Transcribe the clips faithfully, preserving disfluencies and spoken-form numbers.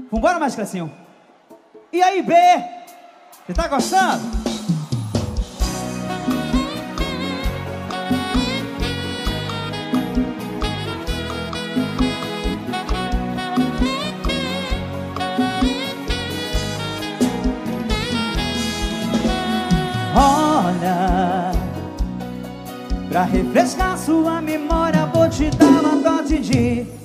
Vambora, mais Clecinho. E aí, B? Você tá gostando? Olha, pra refrescar sua memória, vou te dar uma dose de...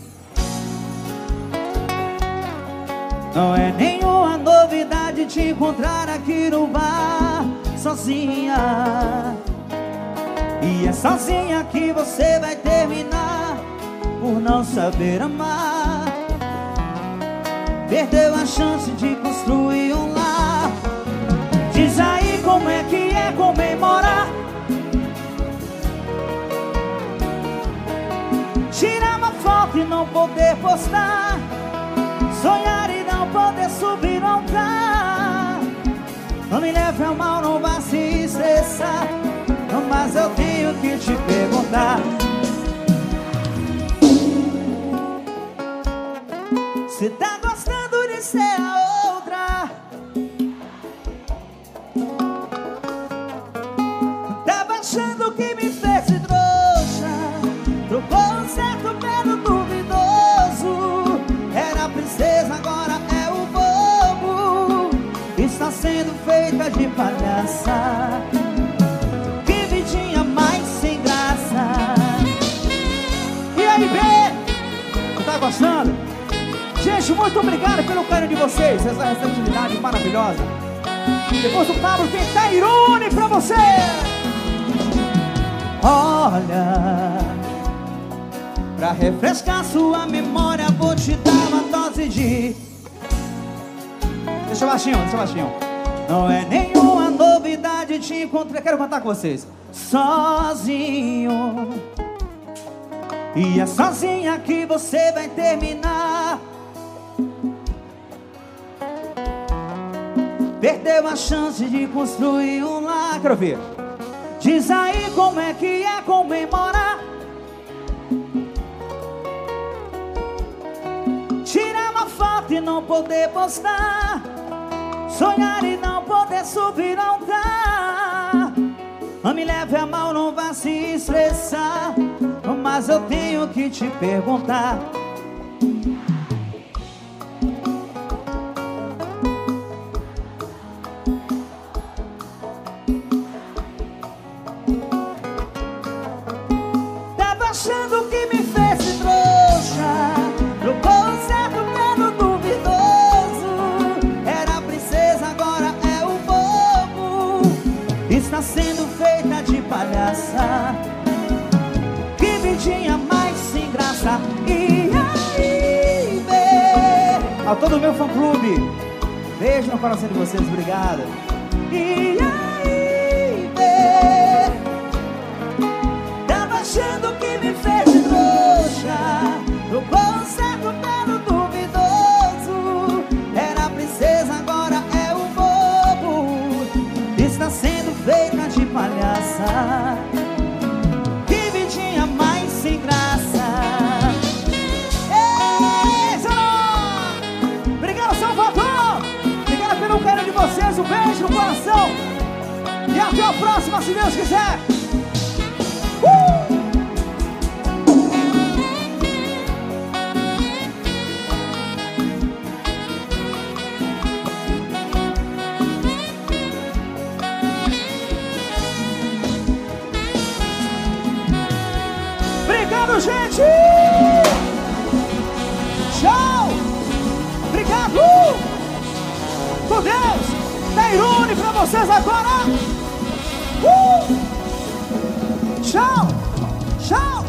Não é nenhuma novidade te encontrar aqui no bar sozinha. E é sozinha que você vai terminar por não saber amar. Perdeu a chance de construir um lar. Diz aí como é que é comemorar. Tirar uma foto e não poder postar. Sonhar e não poder subir no altar. Não me leve a mal, não vá se estressar. Mas eu tenho que te perguntar. Você tá gostando de ser a outra? Tava achando que me fez de trouxa. Trocou o certo pelo duvidoso. Era a princesa, agora é o bobo. Está sendo feita de palhaça. Que vidinha mais sem graça. E aí, B? Você tá gostando? Gente, muito obrigado pelo carinho de vocês. Essa receptividade maravilhosa. Depois do Pablo tem Tairone pra você. Olha, pra refrescar sua memória, vou te dar uma dose de... Deixa baixinho, deixa baixinho. Não é nenhuma novidade te encontrar. Quero cantar com vocês. Sozinho. E é sozinha que você vai terminar. Perdeu a chance de construir um lar. Quero ver. Diz aí como é que é comemorar. Tirar uma foto e não poder postar. Sonhar e não poder subir ao altar. Não me leve a mal, não vá se estressar. Mas eu tenho que te perguntar. Tava achando que me fez de trouxa. Trocou o certo pelo duvidoso. Era a princesa, agora é o bobo. Está sendo feita de palhaça. Que vidinha mais sem graça. E aí, B? A todo o meu fã-clube, beijo no coração de vocês, obrigado. E aí, B? Tava achando que me fez de trouxa. Trocou o certo pelo duvidoso. Era a princesa, agora é o bobo. Está sendo feita de palhaça. Que vidinha mais sem graça. Ei, Zanão! Obrigado, Salvador! Obrigado pelo carinho de vocês. Um beijo no coração. E até a próxima, se Deus quiser. Uh! Obrigado, gente! Tchau! Obrigado! Com Deus! Tairone pra vocês agora! Uh! Tchau! Tchau!